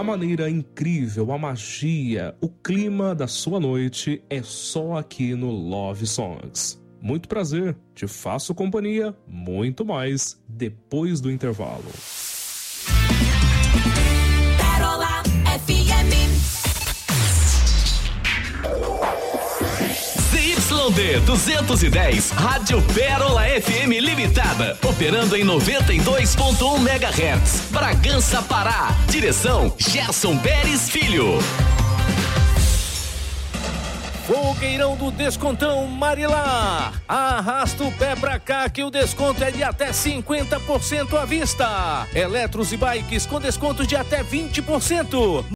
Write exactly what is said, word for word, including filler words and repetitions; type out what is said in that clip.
maneira incrível, a magia, o clima da sua noite é só aqui no Love Songs. Muito prazer, te faço companhia, muito mais depois do intervalo. Pérola F M. Z Y D duzentos e dez, Rádio Pérola F M Limitada, operando em noventa e dois ponto um megahertz, Bragança, Pará. Direção Gerson Pérez Filho. Fogueirão do Descontão Marilar. Arrasta o pé pra cá que o desconto é de até cinquenta por cento à vista. Eletros e bikes com desconto de até vinte por cento.